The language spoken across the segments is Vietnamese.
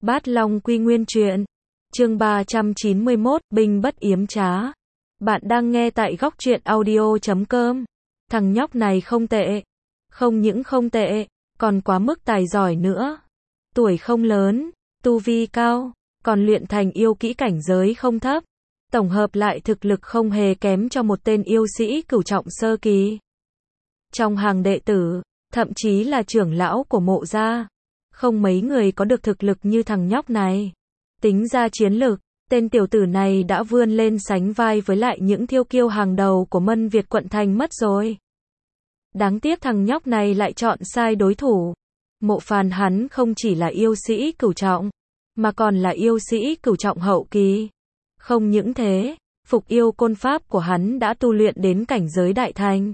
Bát Long Quy Nguyên truyện. Chương 391, binh bất yếm trá. Bạn đang nghe tại góc truyện audio.com. Thằng nhóc này không tệ. Không những không tệ, còn quá mức tài giỏi nữa. Tuổi không lớn, tu vi cao, còn luyện thành yêu kỹ cảnh giới không thấp. Tổng hợp lại thực lực không hề kém cho một tên yêu sĩ cửu trọng sơ kỳ. Trong hàng đệ tử, thậm chí là trưởng lão của mộ gia, không mấy người có được thực lực như thằng nhóc này. Tính ra chiến lực, tên tiểu tử này đã vươn lên sánh vai với lại những thiêu kiêu hàng đầu của Mân Việt quận thành mất rồi. Đáng tiếc thằng nhóc này lại chọn sai đối thủ. Mộ Phàn hắn không chỉ là yêu sĩ cửu trọng, mà còn là yêu sĩ cửu trọng hậu kỳ. Không những thế, phục yêu côn pháp của hắn đã tu luyện đến cảnh giới đại thành.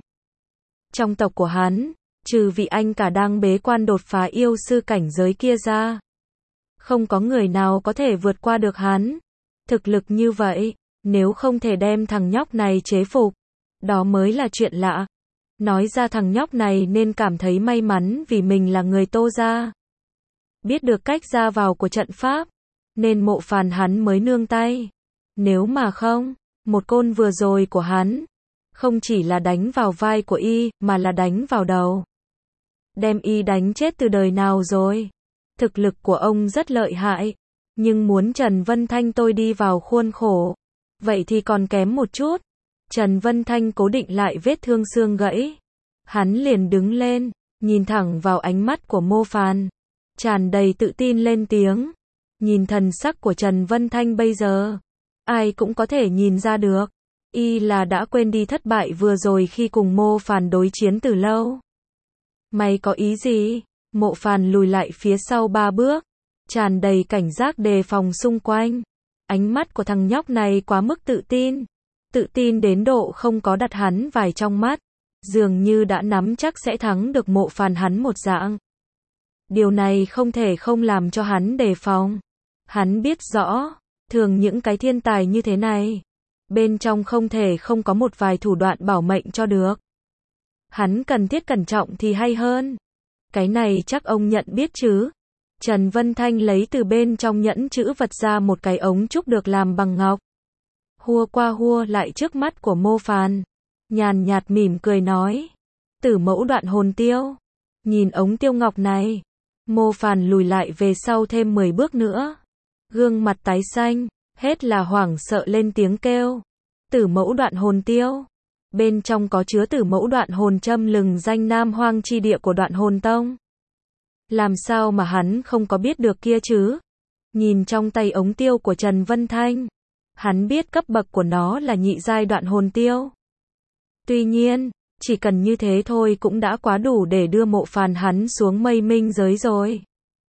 Trong tộc của hắn, trừ vị anh cả đang bế quan đột phá yêu sư cảnh giới kia ra, không có người nào có thể vượt qua được hắn. Thực lực như vậy, nếu không thể đem thằng nhóc này chế phục, đó mới là chuyện lạ. Nói ra thằng nhóc này nên cảm thấy may mắn vì mình là người Tô gia. Biết được cách ra vào của trận pháp, nên Mộ Phàn hắn mới nương tay. Nếu mà không, một côn vừa rồi của hắn, không chỉ là đánh vào vai của y, mà là đánh vào đầu. Đem y đánh chết từ đời nào rồi. Thực lực của ông rất lợi hại, nhưng muốn Trần Vân Thanh tôi đi vào khuôn khổ, vậy thì còn kém một chút. Trần Vân Thanh cố định lại vết thương xương gãy. Hắn liền đứng lên, nhìn thẳng vào ánh mắt của Mộ Phàn, tràn đầy tự tin lên tiếng. Nhìn thần sắc của Trần Vân Thanh bây giờ, ai cũng có thể nhìn ra được, y là đã quên đi thất bại vừa rồi khi cùng Mộ Phàn đối chiến từ lâu. Mày có ý gì? Mộ Phàn lùi lại phía sau 3 bước, tràn đầy cảnh giác đề phòng xung quanh. Ánh mắt của thằng nhóc này quá mức tự tin đến độ không có đặt hắn vài trong mắt, dường như đã nắm chắc sẽ thắng được Mộ Phàn hắn một dạng. Điều này không thể không làm cho hắn đề phòng. Hắn biết rõ, thường những cái thiên tài như thế này, bên trong không thể không có một vài thủ đoạn bảo mệnh cho được. Hắn cần thiết cẩn trọng thì hay hơn. Cái này chắc ông nhận biết chứ. Trần Vân Thanh lấy từ bên trong nhẫn chữ vật ra một cái ống trúc được làm bằng ngọc. Hua qua hua lại trước mắt của Mộ Phàn. Nhàn nhạt mỉm cười nói. Tử mẫu đoạn hồn tiêu. Nhìn ống tiêu ngọc này, Mộ Phàn lùi lại về sau thêm 10 bước nữa. Gương mặt tái xanh, hết là hoảng sợ lên tiếng kêu. Tử mẫu đoạn hồn tiêu. Bên trong có chứa tử mẫu đoạn hồn châm lừng danh Nam Hoang chi địa của Đoạn Hồn Tông. Làm sao mà hắn không có biết được kia chứ? Nhìn trong tay ống tiêu của Trần Vân Thanh, hắn biết cấp bậc của nó là nhị giai đoạn hồn tiêu. Tuy nhiên, chỉ cần như thế thôi cũng đã quá đủ để đưa Mộ Phàn hắn xuống mây minh giới rồi.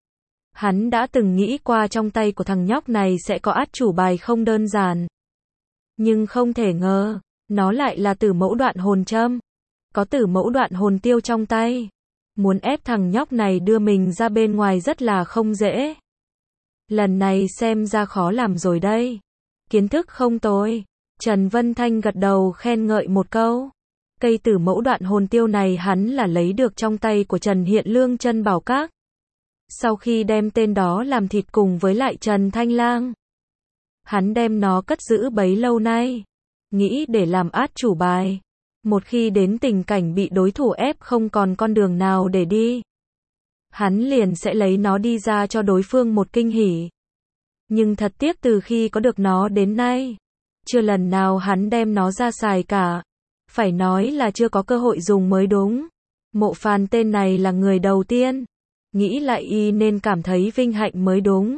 Hắn đã từng nghĩ qua trong tay của thằng nhóc này sẽ có át chủ bài không đơn giản. Nhưng không thể ngờ, nó lại là tử mẫu đoạn hồn châm. Có tử mẫu đoạn hồn tiêu trong tay, muốn ép thằng nhóc này đưa mình ra bên ngoài rất là không dễ. Lần này xem ra khó làm rồi đây. Kiến thức không tồi. Trần Vân Thanh gật đầu khen ngợi một câu. Cây tử mẫu đoạn hồn tiêu này hắn là lấy được trong tay của Trần Hiện Lương Chân Bảo Các. Sau khi đem tên đó làm thịt cùng với lại Trần Thanh Lang, hắn đem nó cất giữ bấy lâu nay, nghĩ để làm át chủ bài. Một khi đến tình cảnh bị đối thủ ép không còn con đường nào để đi, hắn liền sẽ lấy nó đi ra cho đối phương một kinh hỉ. Nhưng thật tiếc từ khi có được nó đến nay, chưa lần nào hắn đem nó ra xài cả. Phải nói là chưa có cơ hội dùng mới đúng. Mộ Phàn tên này là người đầu tiên. Nghĩ lại y nên cảm thấy vinh hạnh mới đúng.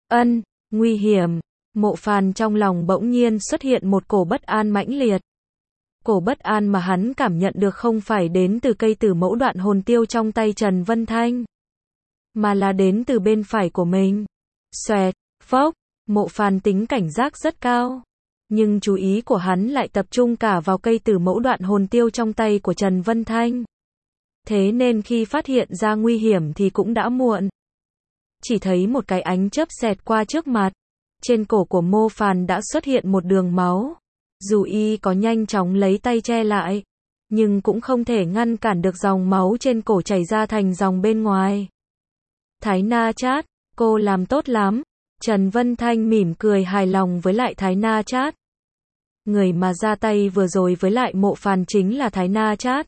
Nguy hiểm. Mộ Phàn trong lòng bỗng nhiên xuất hiện một cổ bất an mãnh liệt. Cổ bất an mà hắn cảm nhận được không phải đến từ cây tử mẫu đoạn hồn tiêu trong tay Trần Vân Thanh, mà là đến từ bên phải của mình. Xoẹt, phốc, Mộ Phàn tính cảnh giác rất cao, nhưng chú ý của hắn lại tập trung cả vào cây tử mẫu đoạn hồn tiêu trong tay của Trần Vân Thanh. Thế nên khi phát hiện ra nguy hiểm thì cũng đã muộn. Chỉ thấy một cái ánh chớp xẹt qua trước mặt. Trên cổ của Mộ Phàn đã xuất hiện một đường máu. Dù y có nhanh chóng lấy tay che lại, nhưng cũng không thể ngăn cản được dòng máu trên cổ chảy ra thành dòng bên ngoài. Thái Na Chát, Cô làm tốt lắm. Trần Vân Thanh mỉm cười hài lòng với lại Thái Na Chát. Người mà ra tay vừa rồi với lại Mộ Phàn chính là Thái Na Chát.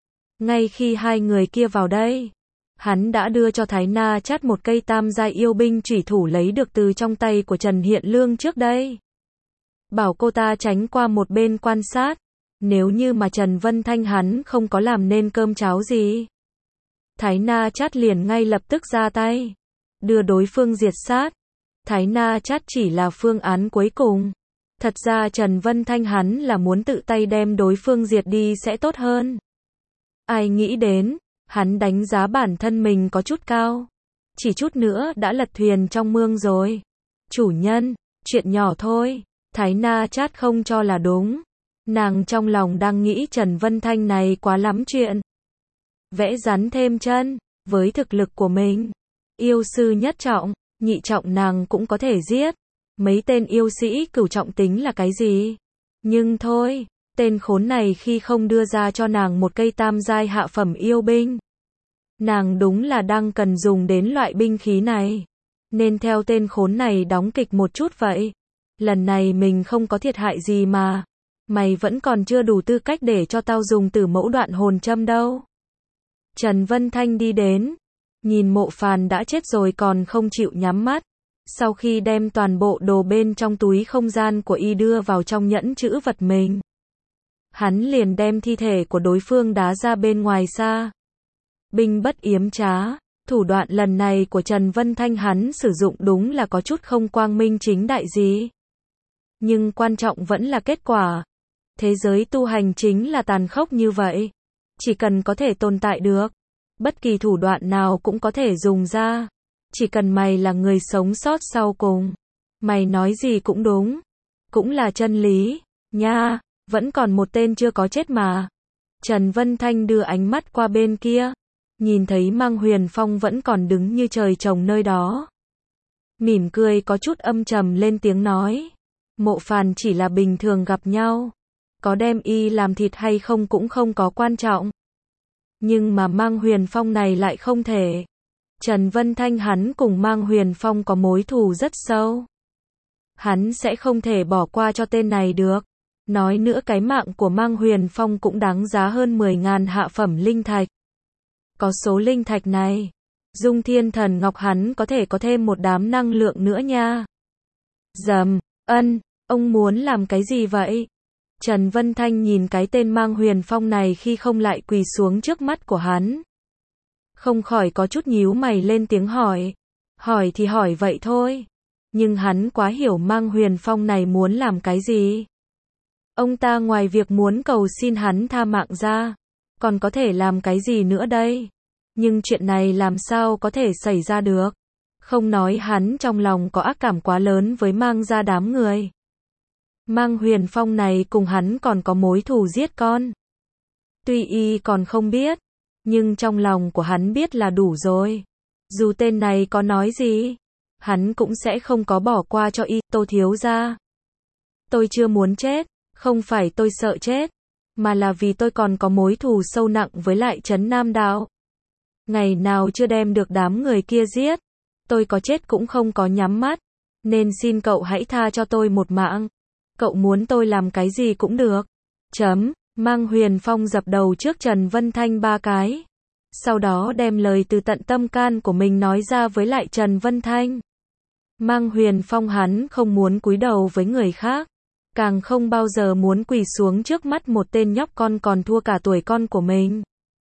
Ngay khi hai người kia vào đây, hắn đã đưa cho Thái Na Chát một cây tam giai yêu binh chủy thủ lấy được từ trong tay của Trần Hiện Lương trước đây. Bảo cô ta tránh qua một bên quan sát. Nếu như mà Trần Vân Thanh hắn không có làm nên cơm cháo gì, Thái Na Chát liền ngay lập tức ra tay, đưa đối phương diệt sát. Thái Na Chát chỉ là phương án cuối cùng. Thật ra Trần Vân Thanh hắn là muốn tự tay đem đối phương diệt đi sẽ tốt hơn. Ai nghĩ đến, hắn đánh giá bản thân mình có chút cao. Chỉ chút nữa đã lật thuyền trong mương rồi. Chủ nhân, chuyện nhỏ thôi. Thái Na Chát không cho là đúng. Nàng trong lòng đang nghĩ Trần Vân Thanh này quá lắm chuyện. Vẽ rắn thêm chân, với thực lực của mình. Yêu sư nhất trọng, nhị trọng nàng cũng có thể giết. Mấy tên yêu sĩ cửu trọng tính là cái gì? Nhưng thôi, tên khốn này khi không đưa ra cho nàng một cây tam giai hạ phẩm yêu binh. Nàng đúng là đang cần dùng đến loại binh khí này. Nên theo tên khốn này đóng kịch một chút vậy. Lần này mình không có thiệt hại gì mà. Mày vẫn còn chưa đủ tư cách để cho tao dùng Tử Mẫu Đoạn Hồn Châm đâu. Trần Vân Thanh đi đến, nhìn Mộ Phàn đã chết rồi còn không chịu nhắm mắt. Sau khi đem toàn bộ đồ bên trong túi không gian của y đưa vào trong nhẫn trữ vật mình, hắn liền đem thi thể của đối phương đá ra bên ngoài xa. Binh bất yếm trá, thủ đoạn lần này của Trần Vân Thanh hắn sử dụng đúng là có chút không quang minh chính đại gì. Nhưng quan trọng vẫn là kết quả. Thế giới tu hành chính là tàn khốc như vậy. Chỉ cần có thể tồn tại được, bất kỳ thủ đoạn nào cũng có thể dùng ra. Chỉ cần mày là người sống sót sau cùng, mày nói gì cũng đúng. Cũng là chân lý, nha, vẫn còn một tên chưa có chết mà. Trần Vân Thanh đưa ánh mắt qua bên kia, nhìn thấy Mang Huyền Phong vẫn còn đứng như trời trồng nơi đó. Mỉm cười có chút âm trầm lên tiếng nói. Mộ Phàn chỉ là bình thường gặp nhau. Có đem y làm thịt hay không cũng không có quan trọng. Nhưng mà Mang Huyền Phong này lại không thể. Trần Vân Thanh hắn cùng Mang Huyền Phong có mối thù rất sâu. Hắn sẽ không thể bỏ qua cho tên này được. Nói nữa cái mạng của Mang Huyền Phong cũng đáng giá hơn 10.000 hạ phẩm linh thạch. Có số linh thạch này, Dung Thiên Thần Ngọc hắn có thể có thêm một đám năng lượng nữa nha. Dầm, ông muốn làm cái gì vậy? Trần Vân Thanh nhìn cái tên Mang Huyền Phong này khi không lại quỳ xuống trước mắt của hắn. Không khỏi có chút nhíu mày lên tiếng hỏi. Hỏi thì hỏi vậy thôi. Nhưng hắn quá hiểu Mang Huyền Phong này muốn làm cái gì. Ông ta ngoài việc muốn cầu xin hắn tha mạng ra, còn có thể làm cái gì nữa đây? Nhưng chuyện này làm sao có thể xảy ra được? Không nói hắn trong lòng có ác cảm quá lớn với Mang gia đám người. Mang Huyền Phong này cùng hắn còn có mối thù giết con. Tuy y còn không biết, nhưng trong lòng của hắn biết là đủ rồi. Dù tên này có nói gì, hắn cũng sẽ không có bỏ qua cho y. Tô thiếu gia, tôi chưa muốn chết, không phải tôi sợ chết, mà là vì tôi còn có mối thù sâu nặng với lại Trấn Nam Đạo. Ngày nào chưa đem được đám người kia giết, tôi có chết cũng không có nhắm mắt, nên xin cậu hãy tha cho tôi một mạng. Cậu muốn tôi làm cái gì cũng được. Mang Huyền Phong dập đầu trước Trần Vân Thanh 3 cái. Sau đó đem lời từ tận tâm can của mình nói ra với lại Trần Vân Thanh. Mang Huyền Phong hắn không muốn cúi đầu với người khác, càng không bao giờ muốn quỳ xuống trước mắt một tên nhóc con còn thua cả tuổi con của mình.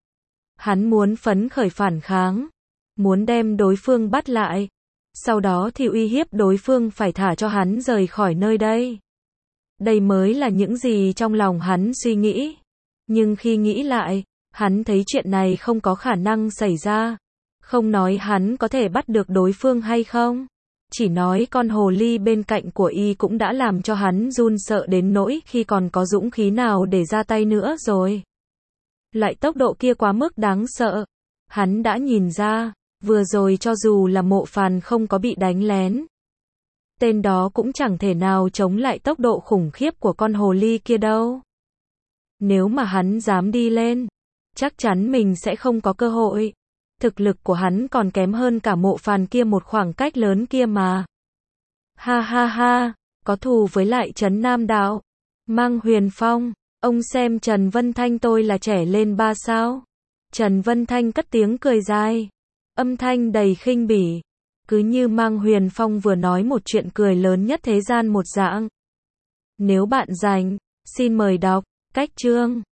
Hắn muốn phấn khởi phản kháng, muốn đem đối phương bắt lại, sau đó thì uy hiếp đối phương phải thả cho hắn rời khỏi nơi đây. Đây mới là những gì trong lòng hắn suy nghĩ. Nhưng khi nghĩ lại, hắn thấy chuyện này không có khả năng xảy ra. Không nói hắn có thể bắt được đối phương hay không, chỉ nói con hồ ly bên cạnh của y cũng đã làm cho hắn run sợ đến nỗi khi còn có dũng khí nào để ra tay nữa rồi. Loại tốc độ kia quá mức đáng sợ. Hắn đã nhìn ra, vừa rồi cho dù là Mộ Phàn không có bị đánh lén, tên đó cũng chẳng thể nào chống lại tốc độ khủng khiếp của con hồ ly kia đâu. Nếu mà hắn dám đi lên, chắc chắn mình sẽ không có cơ hội. Thực lực của hắn còn kém hơn cả Mộ Phàn kia một khoảng cách lớn kia mà. Ha ha ha, có thù với lại Trấn Nam Đạo. Mang Huyền Phong, ông xem Trần Vân Thanh tôi là trẻ lên 3 sao? Trần Vân Thanh cất tiếng cười dài, âm thanh đầy khinh bỉ, cứ như Mang Huyền Phong vừa nói một chuyện cười lớn nhất thế gian một dạng. Nếu bạn rảnh, xin mời đọc cách chương.